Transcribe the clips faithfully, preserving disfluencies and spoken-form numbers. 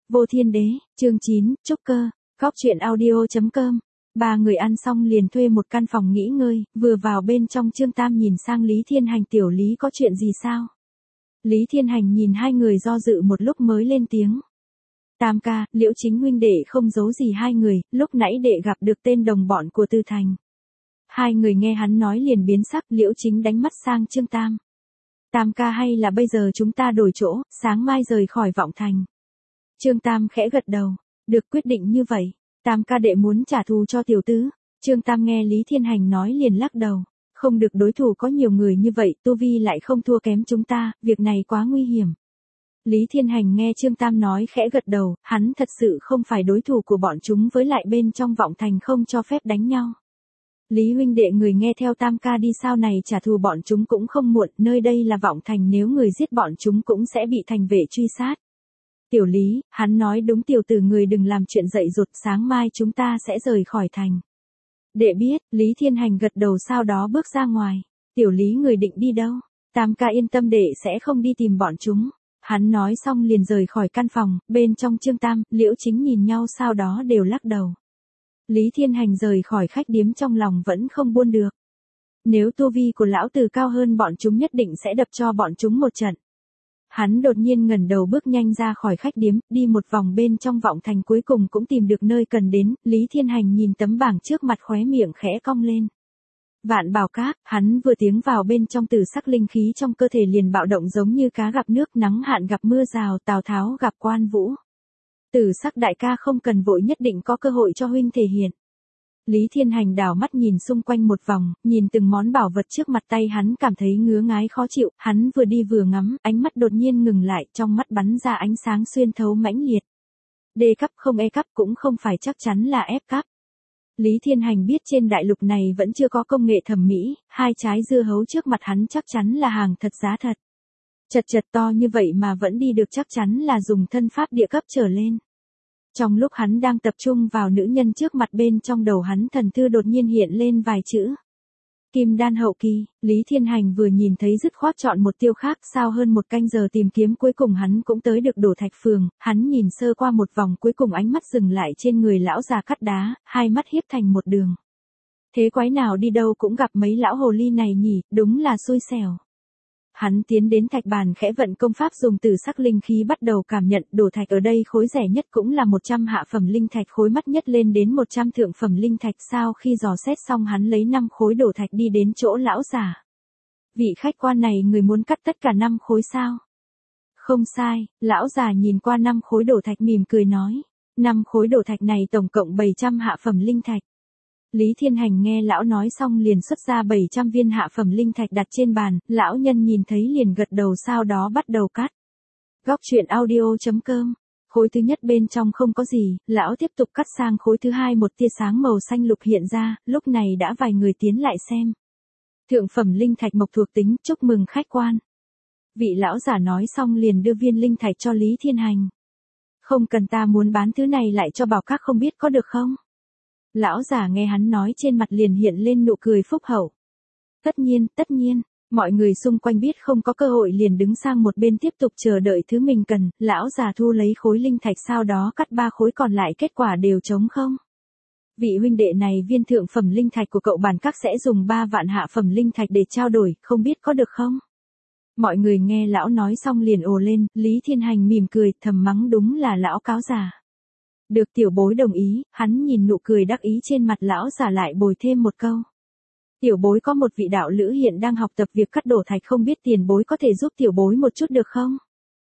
Vô Thiên Đế, chương chín, Trúc Cơ, Góc Chuyện Audio.com. Ba người ăn xong liền thuê một căn phòng nghỉ ngơi, vừa vào bên trong Trương Tam nhìn sang Lý Thiên Hành, tiểu Lý có chuyện gì sao? Lý Thiên Hành nhìn hai người do dự một lúc mới lên tiếng. Tam ca, Liễu Chính huynh đệ không giấu gì hai người, lúc nãy đệ gặp được tên đồng bọn của Từ Thành. Hai người nghe hắn nói liền biến sắc, Liễu Chính đánh mắt sang Trương Tam. Tam ca, hay là bây giờ chúng ta đổi chỗ, sáng mai rời khỏi Vọng Thành. Trương Tam khẽ gật đầu, được, quyết định như vậy. Tam ca, đệ muốn trả thù cho tiểu tứ. Trương Tam nghe Lý Thiên Hành nói liền lắc đầu, không được, đối thủ có nhiều người như vậy, tu vi lại không thua kém chúng ta, việc này quá nguy hiểm. Lý Thiên Hành nghe Trương Tam nói khẽ gật đầu, hắn thật sự không phải đối thủ của bọn chúng, với lại bên trong Vọng Thành không cho phép đánh nhau. Lý huynh đệ người nghe theo Tam ca đi, sau này trả thù bọn chúng cũng không muộn, nơi đây là Vọng Thành, nếu người giết bọn chúng cũng sẽ bị thành vệ truy sát. Tiểu Lý, hắn nói đúng, tiểu tử người đừng làm chuyện dậy dột, sáng mai chúng ta sẽ rời khỏi thành. Đệ biết, Lý Thiên Hành gật đầu sau đó bước ra ngoài. Tiểu Lý người định đi đâu? Tam ca yên tâm, đệ sẽ không đi tìm bọn chúng. Hắn nói xong liền rời khỏi căn phòng, bên trong Trương Tam, Liễu Chính nhìn nhau sau đó đều lắc đầu. Lý Thiên Hành rời khỏi khách điếm trong lòng vẫn không buông được. Nếu tu vi của lão tử cao hơn bọn chúng nhất định sẽ đập cho bọn chúng một trận. Hắn đột nhiên ngẩng đầu bước nhanh ra khỏi khách điếm, đi một vòng bên trong Vọng Thành, cuối cùng cũng tìm được nơi cần đến. Lý Thiên Hành nhìn tấm bảng trước mặt khóe miệng khẽ cong lên. Vạn Bảo Các, hắn vừa tiến vào bên trong, tử sắc linh khí trong cơ thể liền bạo động giống như cá gặp nước, nắng hạn gặp mưa rào, Tào Tháo gặp Quan Vũ. Tử sắc đại ca không cần vội, nhất định có cơ hội cho huynh thể hiện. Lý Thiên Hành đảo mắt nhìn xung quanh một vòng, nhìn từng món bảo vật trước mặt tay hắn cảm thấy ngứa ngái khó chịu, hắn vừa đi vừa ngắm, ánh mắt đột nhiên ngừng lại, trong mắt bắn ra ánh sáng xuyên thấu mãnh liệt. D cấp không E cấp cũng không phải, chắc chắn là F cấp. Lý Thiên Hành biết trên đại lục này vẫn chưa có công nghệ thẩm mỹ, hai trái dưa hấu trước mặt hắn chắc chắn là hàng thật giá thật. Chật chật to như vậy mà vẫn đi được, chắc chắn là dùng thân pháp địa cấp trở lên. Trong lúc hắn đang tập trung vào nữ nhân trước mặt, bên trong đầu hắn thần thư đột nhiên hiện lên vài chữ. Kim đan hậu kỳ. Lý Thiên Hành vừa nhìn thấy dứt khoát chọn một tiêu khác, sau hơn một canh giờ tìm kiếm cuối cùng hắn cũng tới được Đổ Thạch Phường, hắn nhìn sơ qua một vòng cuối cùng ánh mắt dừng lại trên người lão già cắt đá, hai mắt hiếp thành một đường. Thế quái nào đi đâu cũng gặp mấy lão hồ ly này nhỉ, đúng là xui xẻo. Hắn tiến đến thạch bàn khẽ vận công pháp dùng tử sắc linh khí bắt đầu cảm nhận, đổ thạch ở đây khối rẻ nhất cũng là một trăm hạ phẩm linh thạch, khối mắc nhất lên đến một trăm thượng phẩm linh thạch. Sau khi dò xét xong hắn lấy năm khối đổ thạch đi đến chỗ lão già. Vị khách quan này, người muốn cắt tất cả năm khối sao? Không sai, lão già nhìn qua năm khối đổ thạch mỉm cười nói. Năm khối đổ thạch này tổng cộng bảy trăm hạ phẩm linh thạch. Lý Thiên Hành nghe lão nói xong liền xuất ra bảy trăm viên hạ phẩm linh thạch đặt trên bàn, lão nhân nhìn thấy liền gật đầu sau đó bắt đầu cắt. Góc Chuyện Audio.com. Khối thứ nhất bên trong không có gì, lão tiếp tục cắt sang khối thứ hai, một tia sáng màu xanh lục hiện ra, lúc này đã vài người tiến lại xem. Thượng phẩm linh thạch mộc thuộc tính, chúc mừng khách quan. Vị lão giả nói xong liền đưa viên linh thạch cho Lý Thiên Hành. Không cần, ta muốn bán thứ này lại cho Bảo Các, không biết có được không? Lão già nghe hắn nói trên mặt liền hiện lên nụ cười phúc hậu. Tất nhiên, tất nhiên, mọi người xung quanh biết không có cơ hội liền đứng sang một bên tiếp tục chờ đợi thứ mình cần, lão già thu lấy khối linh thạch sau đó cắt ba khối còn lại, kết quả đều trống không. Vị huynh đệ này, viên thượng phẩm linh thạch của cậu Bản Các sẽ dùng ba vạn hạ phẩm linh thạch để trao đổi, không biết có được không? Mọi người nghe lão nói xong liền ồ lên, Lý Thiên Hành mỉm cười, thầm mắng đúng là lão cáo già. Được, tiểu bối đồng ý. Hắn nhìn nụ cười đắc ý trên mặt lão giả lại bồi thêm một câu. Tiểu bối có một vị đạo lữ hiện đang học tập việc cắt đổ thạch, không biết tiền bối có thể giúp tiểu bối một chút được không?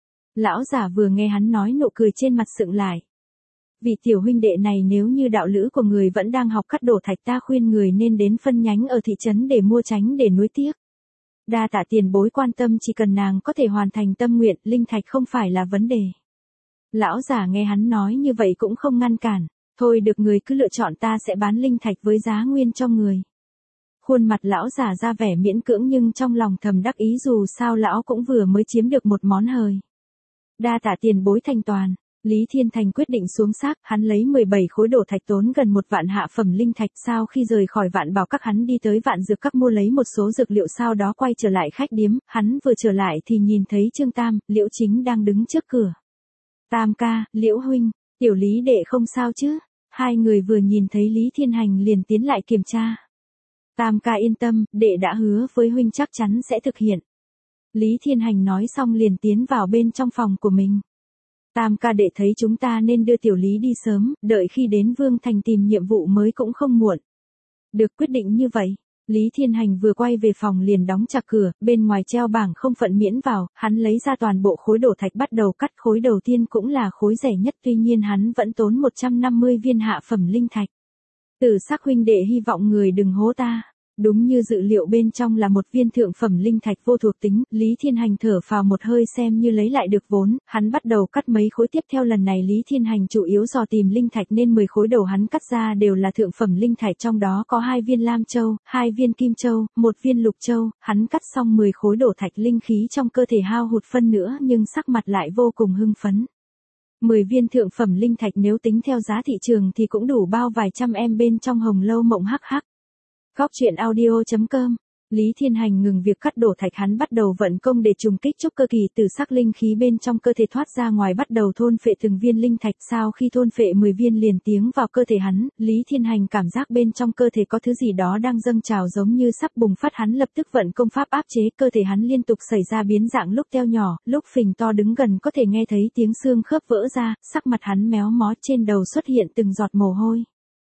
Lão giả vừa nghe hắn nói nụ cười trên mặt sượng lại. Vị tiểu huynh đệ này, nếu như đạo lữ của người vẫn đang học cắt đổ thạch, ta khuyên người nên đến phân nhánh ở thị trấn để mua, tránh để nuối tiếc. Đa tạ tiền bối quan tâm, chỉ cần nàng có thể hoàn thành tâm nguyện, linh thạch không phải là vấn đề. Lão già nghe hắn nói như vậy cũng không ngăn cản. Thôi được, người cứ lựa chọn, ta sẽ bán linh thạch với giá nguyên cho người. Khuôn mặt lão già ra vẻ miễn cưỡng nhưng trong lòng thầm đắc ý, dù sao lão cũng vừa mới chiếm được một món hời. Đa tạ tiền bối thành toàn. Lý Thiên Thành quyết định xuống xác, hắn lấy mười bảy khối đổ thạch tốn gần một vạn hạ phẩm linh thạch. Sau khi rời khỏi Vạn Bảo Các hắn đi tới Vạn Dược Các mua lấy một số dược liệu, sau đó quay trở lại khách điếm. Hắn vừa trở lại thì nhìn thấy Trương Tam, Liễu Chính đang đứng trước cửa. Tam ca, Liễu huynh, tiểu Lý đệ không sao chứ? Hai người vừa nhìn thấy Lý Thiên Hành liền tiến lại kiểm tra. Tam ca yên tâm, đệ đã hứa với huynh chắc chắn sẽ thực hiện. Lý Thiên Hành nói xong liền tiến vào bên trong phòng của mình. Tam ca đệ thấy chúng ta nên đưa tiểu Lý đi sớm, đợi khi đến Vương Thành tìm nhiệm vụ mới cũng không muộn. Được, quyết định như vậy. Lý Thiên Hành vừa quay về phòng liền đóng chặt cửa, bên ngoài treo bảng không phận miễn vào, hắn lấy ra toàn bộ khối đổ thạch bắt đầu cắt. Khối đầu tiên cũng là khối rẻ nhất, tuy nhiên hắn vẫn tốn một trăm năm mươi viên hạ phẩm linh thạch. Tử Sắc huynh đệ hy vọng người đừng hố ta. Đúng như dự liệu, bên trong là một viên thượng phẩm linh thạch vô thuộc tính. Lý Thiên Hành thở phào một hơi xem như lấy lại được vốn, hắn bắt đầu cắt mấy khối tiếp theo. Lần này Lý Thiên Hành chủ yếu dò tìm linh thạch nên mười khối đầu hắn cắt ra đều là thượng phẩm linh thạch, trong đó có hai viên lam châu, hai viên kim châu, một viên lục châu. Hắn cắt xong mười khối đổ thạch, linh khí trong cơ thể hao hụt phân nữa nhưng sắc mặt lại vô cùng hưng phấn. mười viên thượng phẩm linh thạch nếu tính theo giá thị trường thì cũng đủ bao vài trăm em bên trong Hồng Lâu Mộng hắc hắc. Góc truyện audio chấm com. Lý Thiên Hành ngừng việc cắt đổ thạch, hắn bắt đầu vận công để trùng kích trúc cơ kỳ. Tử sắc linh khí bên trong cơ thể thoát ra ngoài bắt đầu thôn phệ từng viên linh thạch. Sau khi thôn phệ mười viên liền tiến vào cơ thể hắn, Lý Thiên Hành cảm giác bên trong cơ thể có thứ gì đó đang dâng trào giống như sắp bùng phát. Hắn lập tức vận công pháp áp chế cơ thể hắn, liên tục xảy ra biến dạng, lúc teo nhỏ, lúc phình to, đứng gần có thể nghe thấy tiếng xương khớp vỡ ra, sắc mặt hắn méo mó, trên đầu xuất hiện từng giọt mồ hôi.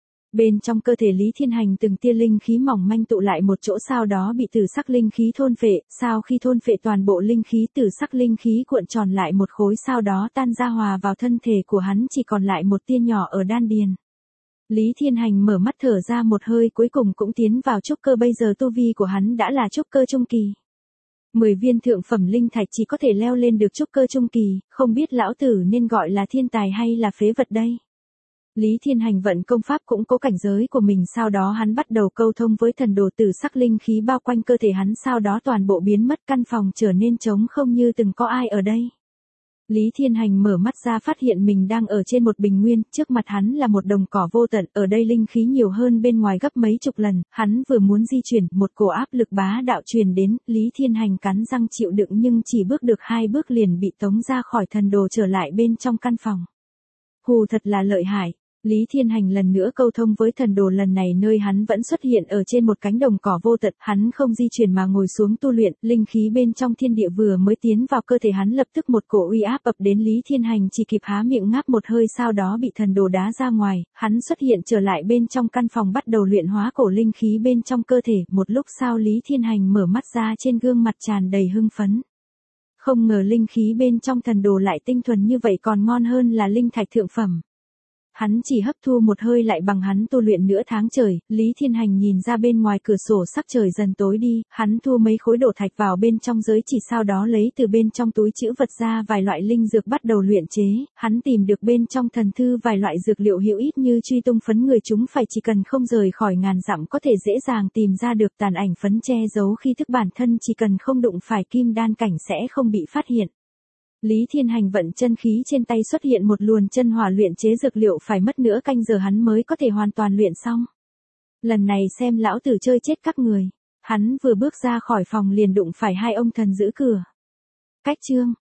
Bên trong cơ thể Lý Thiên Hành từng tia linh khí mỏng manh tụ lại một chỗ, sau đó bị tử sắc linh khí thôn phệ. Sau khi thôn phệ toàn bộ linh khí, tử sắc linh khí cuộn tròn lại một khối, sau đó tan ra hòa vào thân thể của hắn, chỉ còn lại một tia nhỏ ở đan điền. Lý Thiên Hành mở mắt thở ra một hơi, cuối cùng cũng tiến vào trúc cơ. Bây giờ tu vi của hắn đã là trúc cơ trung kỳ. mười viên thượng phẩm linh thạch chỉ có thể leo lên được trúc cơ trung kỳ, không biết lão tử nên gọi là thiên tài hay là phế vật đây. Lý Thiên Hành vận công pháp củng cố cảnh giới của mình, sau đó hắn bắt đầu câu thông với thần đồ. Tử sắc linh khí bao quanh cơ thể hắn, sau đó toàn bộ biến mất, căn phòng trở nên trống không như từng có ai ở đây. Lý Thiên Hành mở mắt ra phát hiện mình đang ở trên một bình nguyên, trước mặt hắn là một đồng cỏ vô tận, ở đây linh khí nhiều hơn bên ngoài gấp mấy chục lần. Hắn vừa muốn di chuyển, một cổ áp lực bá đạo truyền đến, Lý Thiên Hành cắn răng chịu đựng nhưng chỉ bước được hai bước liền bị tống ra khỏi thần đồ, trở lại bên trong căn phòng. Hù, thật là lợi hại. Lý Thiên Hành lần nữa câu thông với thần đồ, lần này nơi hắn vẫn xuất hiện ở trên một cánh đồng cỏ vô tận, hắn không di chuyển mà ngồi xuống tu luyện, linh khí bên trong thiên địa vừa mới tiến vào cơ thể hắn, lập tức một cổ uy áp ập đến. Lý Thiên Hành chỉ kịp há miệng ngáp một hơi, sau đó bị thần đồ đá ra ngoài, hắn xuất hiện trở lại bên trong căn phòng, bắt đầu luyện hóa cổ linh khí bên trong cơ thể. Một lúc sau Lý Thiên Hành mở mắt ra, trên gương mặt tràn đầy hưng phấn. Không ngờ linh khí bên trong thần đồ lại tinh thuần như vậy, còn ngon hơn là linh thạch thượng phẩm. Hắn chỉ hấp thu một hơi lại bằng hắn tu luyện nửa tháng trời. Lý Thiên Hành nhìn ra bên ngoài cửa sổ sắc trời dần tối đi, hắn thu mấy khối đổ thạch vào bên trong giới chỉ, sau đó lấy từ bên trong túi trữ vật ra vài loại linh dược bắt đầu luyện chế. Hắn tìm được bên trong thần thư vài loại dược liệu hữu ích như truy tung phấn, người chúng phải chỉ cần không rời khỏi ngàn dặm có thể dễ dàng tìm ra được. Tàn ảnh phấn che giấu khi thức bản thân, chỉ cần không đụng phải kim đan cảnh sẽ không bị phát hiện. Lý Thiên Hành vận chân khí, trên tay xuất hiện một luồn chân hỏa, luyện chế dược liệu phải mất nửa canh giờ hắn mới có thể hoàn toàn luyện xong. Lần này xem lão tử chơi chết các người. Hắn vừa bước ra khỏi phòng liền đụng phải hai ông thần giữ cửa. Cách chương